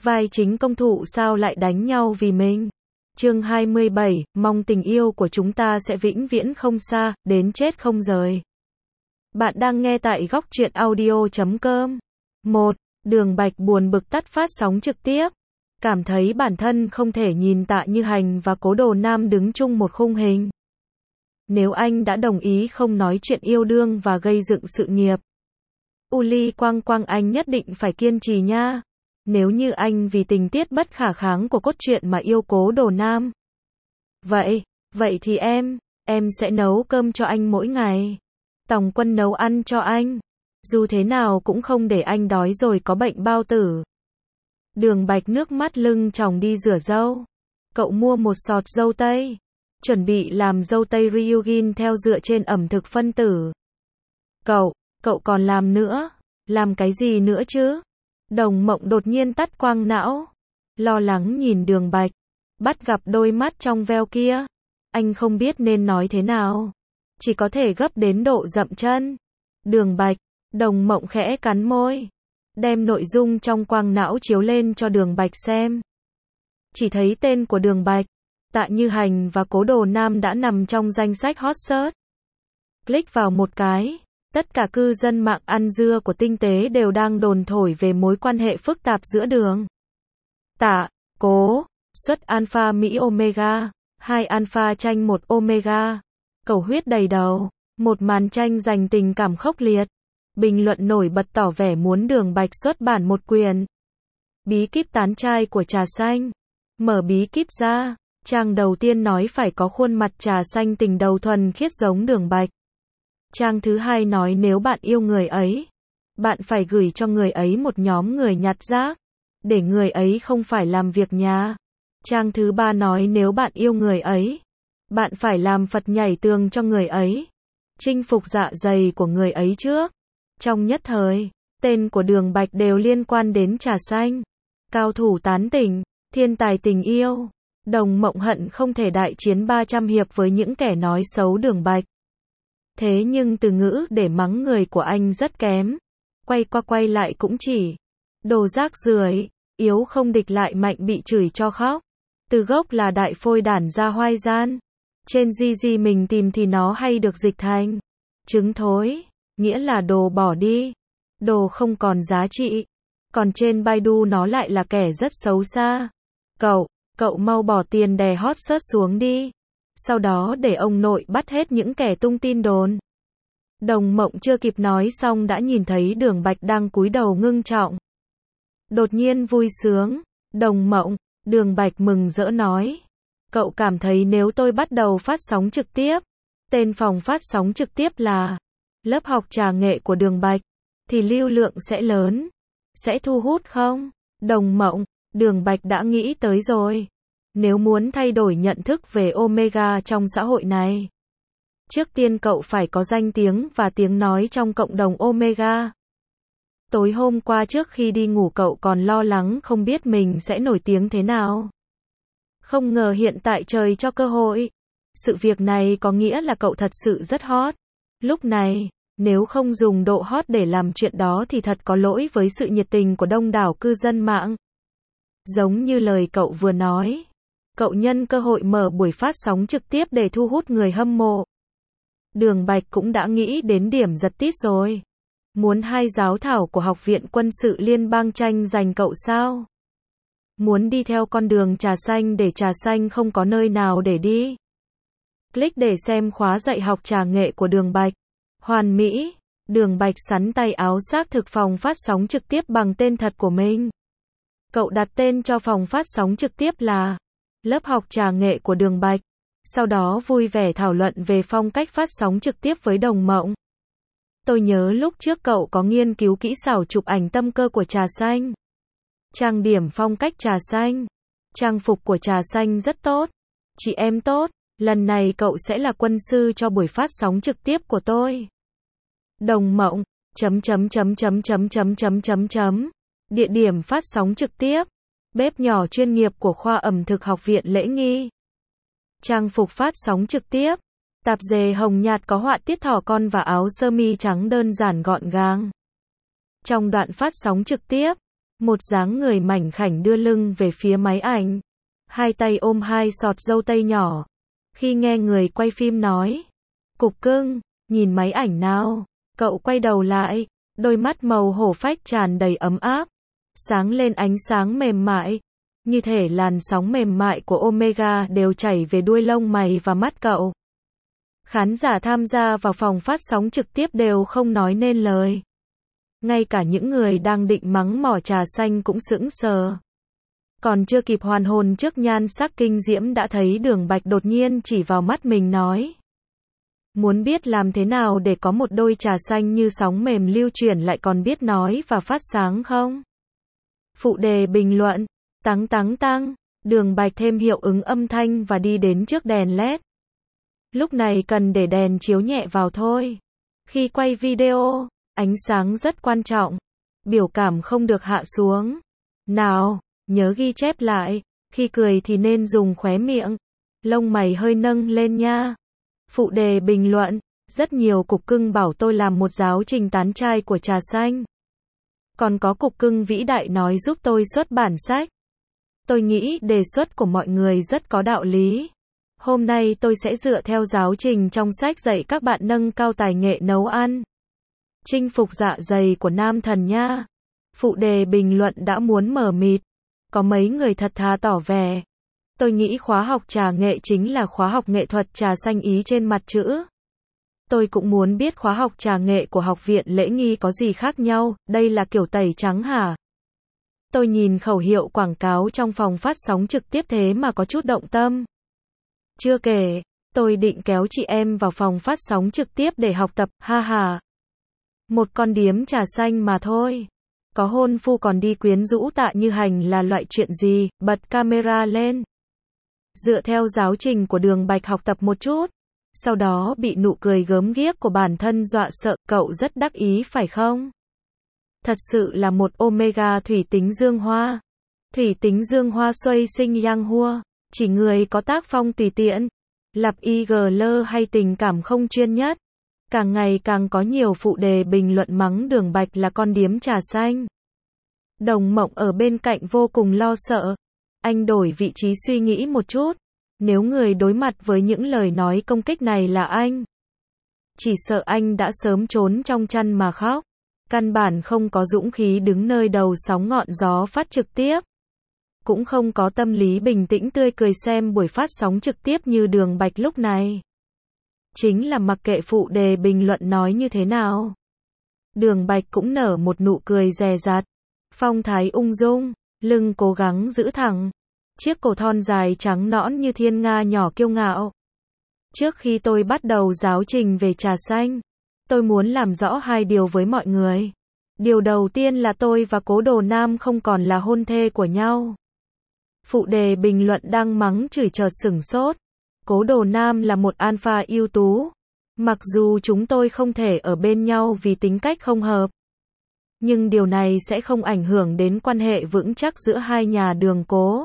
vai chính công thụ sao lại đánh nhau vì mình. Chương 27, mong tình yêu của chúng ta sẽ vĩnh viễn không xa, đến chết không rời. Bạn đang nghe tại góc truyện audio.com. 1. Đường Bạch buồn bực tắt phát sóng trực tiếp. Cảm thấy bản thân không thể nhìn Tạ Như Hành và Cố Đồ Nam đứng chung một khung hình. Nếu anh đã đồng ý không nói chuyện yêu đương và gây dựng sự nghiệp, Uli Quang Quang anh nhất định phải kiên trì nha. Nếu như anh vì tình tiết bất khả kháng của cốt truyện mà yêu Cố Đồ Nam. Vậy thì em sẽ nấu cơm cho anh mỗi ngày. Tòng Quân nấu ăn cho anh. Dù thế nào cũng không để anh đói rồi có bệnh bao tử. Đường Bạch nước mắt lưng tròng đi rửa dâu. Cậu mua một sọt dâu tây. Chuẩn bị làm dâu tây Ryujin theo dựa trên ẩm thực phân tử. Cậu còn làm nữa. Làm cái gì nữa chứ? Đồng Mộng đột nhiên tắt quang não. Lo lắng nhìn Đường Bạch. Bắt gặp đôi mắt trong veo kia. Anh không biết nên nói thế nào. Chỉ có thể gấp đến độ dậm chân. Đường Bạch. Đồng Mộng khẽ cắn môi. Đem nội dung trong quang não chiếu lên cho Đường Bạch xem. Chỉ thấy tên của Đường Bạch, Tạ Như Hành và Cố Đồ Nam đã nằm trong danh sách hot search. Click vào một cái. Tất cả cư dân mạng ăn dưa của tinh tế đều đang đồn thổi về mối quan hệ phức tạp giữa Đường, Tạ, Cố, xuất alpha Mỹ Omega, 2 alpha tranh 1 Omega. Cầu huyết đầy đầu, một màn tranh giành tình cảm khốc liệt. Bình luận nổi bật tỏ vẻ muốn Đường Bạch xuất bản một quyển bí kíp tán trai của trà xanh. Mở bí kíp ra, trang đầu tiên nói phải có khuôn mặt trà xanh tình đầu thuần khiết giống Đường Bạch. Trang thứ hai nói nếu bạn yêu người ấy, bạn phải gửi cho người ấy một nhóm người nhặt rác, để người ấy không phải làm việc nhà. Trang thứ ba nói nếu bạn yêu người ấy, bạn phải làm Phật nhảy tường cho người ấy, chinh phục dạ dày của người ấy trước. Trong nhất thời, tên của Đường Bạch đều liên quan đến trà xanh. Cao thủ tán tỉnh, thiên tài tình yêu. Đồng Mộng hận không thể đại chiến 300 hiệp với những kẻ nói xấu Đường Bạch. Thế nhưng từ ngữ để mắng người của anh rất kém. Quay qua quay lại cũng chỉ đồ rác rưởi, yếu không địch lại mạnh bị chửi cho khóc. Từ gốc là đại phôi đản ra hoai gian. Trên GG mình tìm thì nó hay được dịch thành trứng thối, nghĩa là đồ bỏ đi, đồ không còn giá trị. Còn trên Baidu nó lại là kẻ rất xấu xa. Cậu mau bỏ tiền đè hot search xuống đi. Sau đó để ông nội bắt hết những kẻ tung tin đồn. Đồng Mộng chưa kịp nói xong đã nhìn thấy Đường Bạch đang cúi đầu ngưng trọng. Đột nhiên vui sướng. Đồng Mộng, Đường Bạch mừng rỡ nói. Cậu cảm thấy nếu tôi bắt đầu phát sóng trực tiếp, tên phòng phát sóng trực tiếp là lớp học trà nghệ của Đường Bạch, thì lưu lượng sẽ lớn, sẽ thu hút không? Đồng Mộng, Đường Bạch đã nghĩ tới rồi. Nếu muốn thay đổi nhận thức về Omega trong xã hội này, trước tiên cậu phải có danh tiếng và tiếng nói trong cộng đồng Omega. Tối hôm qua trước khi đi ngủ cậu còn lo lắng không biết mình sẽ nổi tiếng thế nào. Không ngờ hiện tại trời cho cơ hội. Sự việc này có nghĩa là cậu thật sự rất hot. Lúc này, nếu không dùng độ hot để làm chuyện đó thì thật có lỗi với sự nhiệt tình của đông đảo cư dân mạng. Giống như lời cậu vừa nói. Cậu nhân cơ hội mở buổi phát sóng trực tiếp để thu hút người hâm mộ. Đường Bạch cũng đã nghĩ đến điểm giật tít rồi. Muốn 2 giáo thảo của Học viện Quân sự Liên bang tranh giành cậu sao? Muốn đi theo con đường trà xanh để trà xanh không có nơi nào để đi. Click để xem khóa dạy học trà nghệ của Đường Bạch. Hoàn mỹ. Đường Bạch sắn tay áo xác thực phòng phát sóng trực tiếp bằng tên thật của mình. Cậu đặt tên cho phòng phát sóng trực tiếp là lớp học trà nghệ của Đường Bạch. Sau đó vui vẻ thảo luận về phong cách phát sóng trực tiếp với Đồng Mộng. Tôi nhớ lúc trước cậu có nghiên cứu kỹ xảo chụp ảnh tâm cơ của trà xanh. Trang điểm phong cách trà xanh. Trang phục của trà xanh rất tốt. Chị em tốt. Lần này cậu sẽ là quân sư cho buổi phát sóng trực tiếp của tôi. Đồng Mộng. Địa điểm phát sóng trực tiếp. Bếp nhỏ chuyên nghiệp của khoa ẩm thực Học viện Lễ nghi. Trang phục phát sóng trực tiếp. Tạp dề hồng nhạt có họa tiết thỏ con và áo sơ mi trắng đơn giản gọn gàng. Trong đoạn phát sóng trực tiếp, Một dáng người mảnh khảnh đưa lưng về phía máy ảnh. Hai tay ôm hai sọt dâu tây nhỏ. Khi nghe người quay phim nói, Cục cưng, nhìn máy ảnh nào. Cậu quay đầu lại, đôi mắt màu hổ phách tràn đầy ấm áp. Sáng lên ánh sáng mềm mại. Như thể làn sóng mềm mại của Omega đều chảy về đuôi lông mày và mắt cậu. Khán giả tham gia vào phòng phát sóng trực tiếp đều không nói nên lời. Ngay cả những người đang định mắng mỏ trà xanh cũng sững sờ. Còn chưa kịp hoàn hồn trước nhan sắc kinh diễm đã thấy Đường Bạch đột nhiên chỉ vào mắt mình nói. Muốn biết làm thế nào để có một đôi trà xanh như sóng mềm lưu chuyển lại còn biết nói và phát sáng không? Phụ đề bình luận. Tắng tắng tăng. Đường Bạch thêm hiệu ứng âm thanh và đi đến trước đèn LED. Lúc này cần để đèn chiếu nhẹ vào thôi. Khi quay video, ánh sáng rất quan trọng. Biểu cảm không được hạ xuống. Nào, nhớ ghi chép lại. Khi cười thì nên dùng khóe miệng. Lông mày hơi nâng lên nha. Phụ đề bình luận. Rất nhiều cục cưng bảo tôi làm một giáo trình tán trai của trà xanh. Còn có cục cưng vĩ đại nói giúp tôi xuất bản sách. Tôi nghĩ đề xuất của mọi người rất có đạo lý. Hôm nay tôi sẽ dựa theo giáo trình trong sách dạy các bạn nâng cao tài nghệ nấu ăn. Chinh phục dạ dày của nam thần nha. Phụ đề bình luận đã muốn mờ mịt. Có mấy người thật thà tỏ vẻ. Tôi nghĩ khóa học trà nghệ chính là khóa học nghệ thuật trà xanh ý trên mặt chữ. Tôi cũng muốn biết khóa học trà nghệ của Học viện Lễ nghi có gì khác nhau, đây là kiểu tẩy trắng hả? Tôi nhìn khẩu hiệu quảng cáo trong phòng phát sóng trực tiếp thế mà có chút động tâm. Chưa kể, tôi định kéo chị em vào phòng phát sóng trực tiếp để học tập, ha ha. Một con điếm trà xanh mà thôi. Có hôn phu còn đi quyến rũ Tạ Như Hành là loại chuyện gì, bật camera lên. Dựa theo giáo trình của Đường Bạch học tập một chút. Sau đó bị nụ cười gớm ghiếc của bản thân dọa sợ, cậu rất đắc ý phải không? Thật sự là một Omega thủy tính dương hoa. Thủy tính dương hoa xoay sinh yang hua. Chỉ người có tác phong tùy tiện. Lập igl hay tình cảm không chuyên nhất. Càng ngày càng có nhiều phụ đề bình luận mắng Đường Bạch là con điếm trà xanh. Đồng Mộng ở bên cạnh vô cùng lo sợ. Anh đổi vị trí suy nghĩ một chút. Nếu người đối mặt với những lời nói công kích này là anh, chỉ sợ anh đã sớm trốn trong chăn mà khóc. Căn bản không có dũng khí đứng nơi đầu sóng ngọn gió phát trực tiếp. Cũng không có tâm lý bình tĩnh tươi cười xem buổi phát sóng trực tiếp như Đường Bạch lúc này. Chính là mặc kệ phụ đề bình luận nói như thế nào. Đường Bạch cũng nở một nụ cười dè dặt. Phong thái ung dung, lưng cố gắng giữ thẳng. Chiếc cổ thon dài trắng nõn như thiên nga nhỏ kiêu ngạo. Trước khi tôi bắt đầu giáo trình về trà xanh, tôi muốn làm rõ hai điều với mọi người. Điều đầu tiên là tôi và Cố Đồ Nam không còn là hôn thê của nhau. Phụ đề bình luận đang mắng chửi chợt sửng sốt. Cố Đồ Nam là một alpha ưu tú. Mặc dù chúng tôi không thể ở bên nhau vì tính cách không hợp. Nhưng điều này sẽ không ảnh hưởng đến quan hệ vững chắc giữa hai nhà Đường Cố.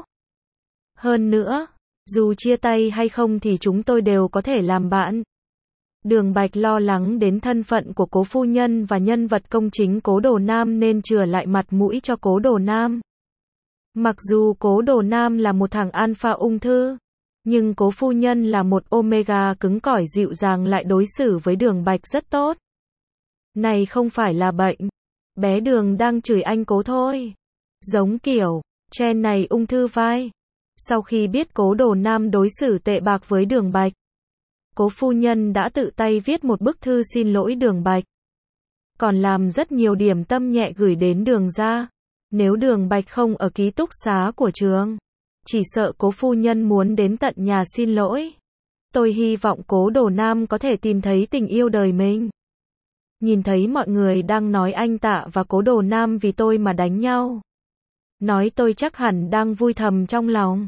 Hơn nữa, dù chia tay hay không thì chúng tôi đều có thể làm bạn. Đường Bạch lo lắng đến thân phận của Cố phu nhân và nhân vật công chính Cố Đồ Nam nên chừa lại mặt mũi cho Cố Đồ Nam. Mặc dù Cố Đồ Nam là một thằng alpha ung thư, nhưng Cố phu nhân là một omega cứng cỏi dịu dàng lại đối xử với Đường Bạch rất tốt. Này không phải là bệnh. Bé Đường đang chửi anh Cố thôi. Giống kiểu, Chen này ung thư vai. Sau khi biết Cố Đồ Nam đối xử tệ bạc với Đường Bạch, Cố phu nhân đã tự tay viết một bức thư xin lỗi Đường Bạch. Còn làm rất nhiều điểm tâm nhẹ gửi đến Đường gia. Nếu Đường Bạch không ở ký túc xá của trường, chỉ sợ Cố phu nhân muốn đến tận nhà xin lỗi. Tôi hy vọng Cố Đồ Nam có thể tìm thấy tình yêu đời mình. Nhìn thấy mọi người đang nói anh Tạ và Cố Đồ Nam vì tôi mà đánh nhau. Nói tôi chắc hẳn đang vui thầm trong lòng.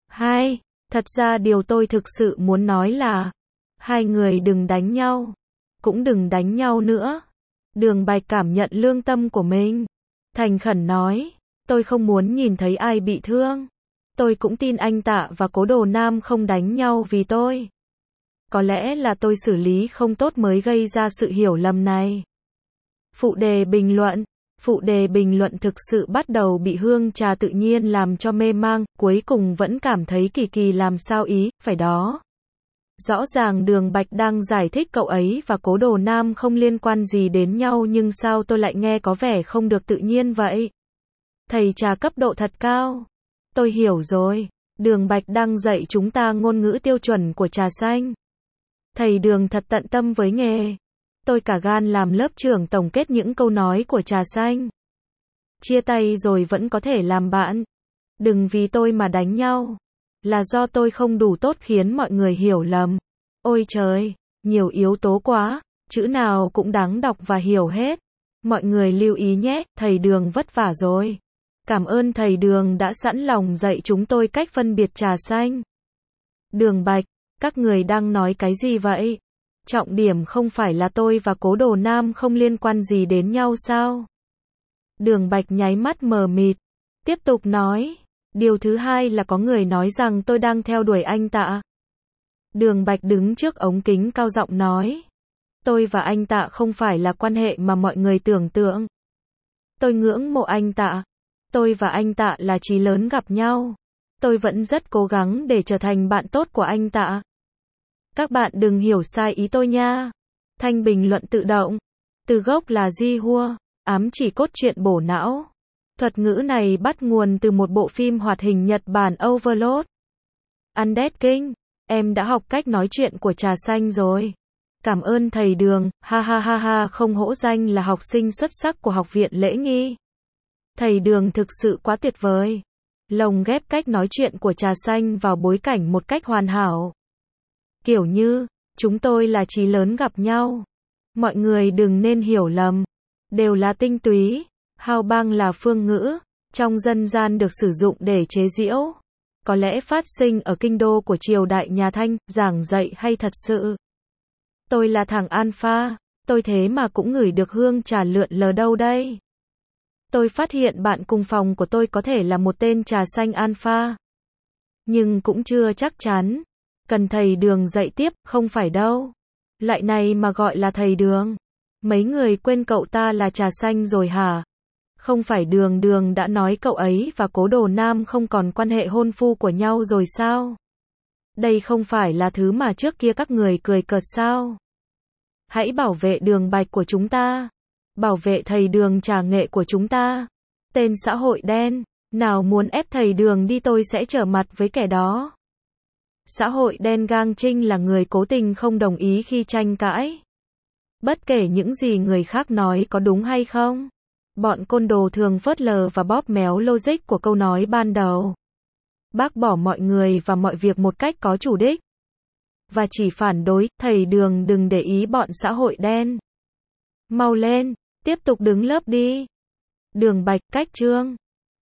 Thật ra điều tôi thực sự muốn nói là, hai người đừng đánh nhau. Cũng đừng đánh nhau nữa. Đường Bạch cảm nhận lương tâm của mình. Thành khẩn nói, tôi không muốn nhìn thấy ai bị thương. Tôi cũng tin anh Tạ và Cố Đồ Nam không đánh nhau vì tôi. Có lẽ là tôi xử lý không tốt mới gây ra sự hiểu lầm này. Phụ đề bình luận. Phụ đề bình luận thực sự bắt đầu bị hương trà tự nhiên làm cho mê mang, cuối cùng vẫn cảm thấy kỳ kỳ làm sao ý, phải đó. Rõ ràng Đường Bạch đang giải thích cậu ấy và Cố Đồ Nam không liên quan gì đến nhau nhưng sao tôi lại nghe có vẻ không được tự nhiên vậy? Thầy trà cấp độ thật cao. Tôi hiểu rồi. Đường Bạch đang dạy chúng ta ngôn ngữ tiêu chuẩn của trà xanh. Thầy Đường thật tận tâm với nghề. Tôi cả gan làm lớp trưởng tổng kết những câu nói của trà xanh. Chia tay rồi vẫn có thể làm bạn. Đừng vì tôi mà đánh nhau. Là do tôi không đủ tốt khiến mọi người hiểu lầm. Ôi trời, nhiều yếu tố quá, chữ nào cũng đáng đọc và hiểu hết. Mọi người lưu ý nhé, thầy Đường vất vả rồi. Cảm ơn thầy Đường đã sẵn lòng dạy chúng tôi cách phân biệt trà xanh. Đường Bạch, các người đang nói cái gì vậy? Trọng điểm không phải là tôi và Cố Đồ Nam không liên quan gì đến nhau sao? Đường Bạch nháy mắt mờ mịt, tiếp tục nói. Điều thứ hai là có người nói rằng tôi đang theo đuổi anh Tạ. Đường Bạch đứng trước ống kính cao giọng nói. Tôi và anh Tạ không phải là quan hệ mà mọi người tưởng tượng. Tôi ngưỡng mộ anh Tạ. Tôi và anh Tạ là chí lớn gặp nhau. Tôi vẫn rất cố gắng để trở thành bạn tốt của anh Tạ. Các bạn đừng hiểu sai ý tôi nha. Thanh bình luận tự động. Từ gốc là Di Hua, ám chỉ cốt truyện bổ não. Thuật ngữ này bắt nguồn từ một bộ phim hoạt hình Nhật Bản Overlord. Undead King, em đã học cách nói chuyện của trà xanh rồi. Cảm ơn thầy Đường, ha ha ha ha, không hổ danh là học sinh xuất sắc của học viện lễ nghi. Thầy Đường thực sự quá tuyệt vời. Lồng ghép cách nói chuyện của trà xanh vào bối cảnh một cách hoàn hảo. Kiểu như, chúng tôi là chí lớn gặp nhau. Mọi người đừng nên hiểu lầm. Đều là tinh túy. Hao bang là phương ngữ, trong dân gian được sử dụng để chế giễu. Có lẽ phát sinh ở kinh đô của triều đại nhà Thanh, giảng dạy hay thật sự. Tôi là thằng alpha, tôi thế mà cũng ngửi được hương trà lượn lờ đâu đây. Tôi phát hiện bạn cùng phòng của tôi có thể là một tên trà xanh alpha. Nhưng cũng chưa chắc chắn. Cần thầy Đường dạy tiếp, không phải đâu. Loại này mà gọi là thầy Đường. Mấy người quên cậu ta là trà xanh rồi hả? Không phải Đường đã nói cậu ấy và Cố Đồ Nam không còn quan hệ hôn phu của nhau rồi sao? Đây không phải là thứ mà trước kia các người cười cợt sao? Hãy bảo vệ Đường Bạch của chúng ta. Bảo vệ thầy Đường trà nghệ của chúng ta. Tên xã hội đen, nào muốn ép thầy Đường đi tôi sẽ trở mặt với kẻ đó. Xã hội đen gang trinh là người cố tình không đồng ý khi tranh cãi. Bất kể những gì người khác nói có đúng hay không. Bọn côn đồ thường phớt lờ và bóp méo logic của câu nói ban đầu. Bác bỏ mọi người và mọi việc một cách có chủ đích. Và chỉ phản đối, thầy Đường đừng để ý bọn xã hội đen. Mau lên, tiếp tục đứng lớp đi. Đường Bạch, cách chương.